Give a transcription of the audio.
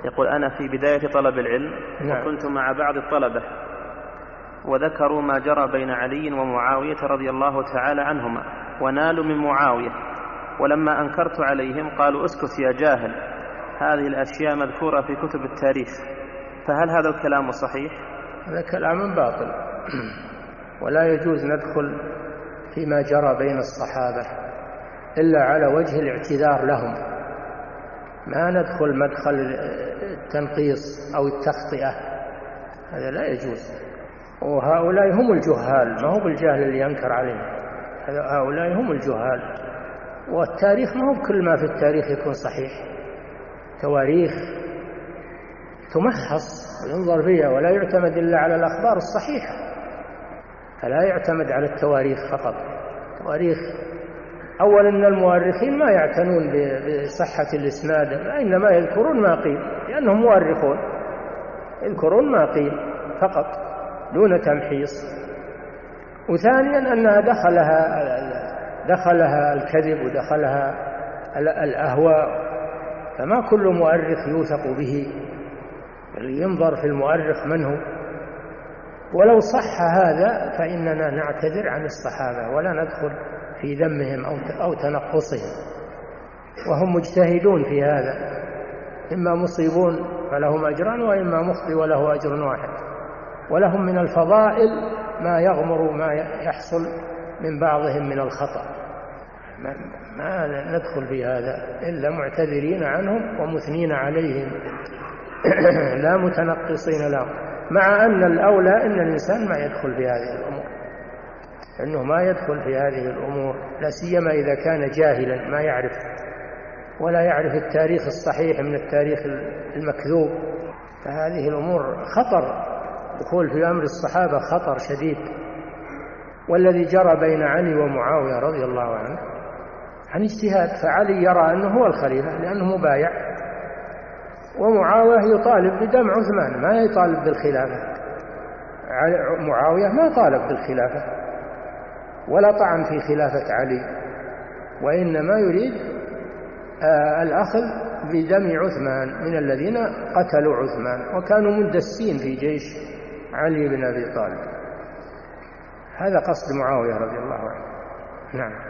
يقول: أنا في بداية طلب العلم وكنت مع بعض الطلبة وذكروا ما جرى بين علي ومعاوية رضي الله تعالى عنهما ونالوا من معاوية، ولما أنكرت عليهم قالوا: اسكت يا جاهل، هذه الأشياء مذكورة في كتب التاريخ، فهل هذا الكلام صحيح؟ هذا كلام باطل، ولا يجوز ندخل فيما جرى بين الصحابة إلا على وجه الاعتذار لهم، ما ندخل مدخل التنقيص أو التخطئة، هذا لا يجوز. وهؤلاء هم الجهال، ما هو بالجهل اللي ينكر عليهم، هؤلاء هم الجهال. والتاريخ ما هو كل ما في التاريخ يكون صحيح، تواريخ تمحص وينظر فيها ولا يعتمد إلا على الأخبار الصحيحة، فلا يعتمد على التواريخ فقط. تواريخ أولا إن المؤرخين ما يعتنون بصحة الإسناد، إنما يذكرون ما قيل لأنهم مؤرخون، يذكرون ما قيل فقط دون تمحيص. وثانيا أنها دخلها الكذب ودخلها الأهواء، فما كل مؤرخ يوثق به، اللي ينظر في المؤرخ من هو. ولو صح هذا فإننا نعتذر عن الصحابة ولا ندخل في ذمهم أو تنقصهم، وهم مجتهدون في هذا، إما مصيبون فلهم أجران وإما مخطئ وله أجر واحد، ولهم من الفضائل ما يغمر ما يحصل من بعضهم من الخطأ. ما ندخل في هذا إلا معتذرين عنهم ومثنين عليهم لا متنقصين لهم، مع أن الأولى أن الإنسان ما يدخل في هذه الأمور، أنه ما يدخل في هذه الأمور، لا سيما إذا كان جاهلا ما يعرف ولا يعرف التاريخ الصحيح من التاريخ المكذوب، فهذه الأمور خطر، دخول في أمر الصحابة خطر شديد. والذي جرى بين علي ومعاوية رضي الله عنه عن اجتهاد، فعلي يرى أنه هو الخليفة لأنه مبايع، ومعاوية يطالب بدم عثمان ما يطالب بالخلافة. معاوية ما طالب بالخلافة ولا طعن في خلافة علي، وإنما يريد الأخذ بدم عثمان من الذين قتلوا عثمان وكانوا مندسين في جيش علي بن أبي طالب. هذا قصد معاوية رضي الله عنه. نعم.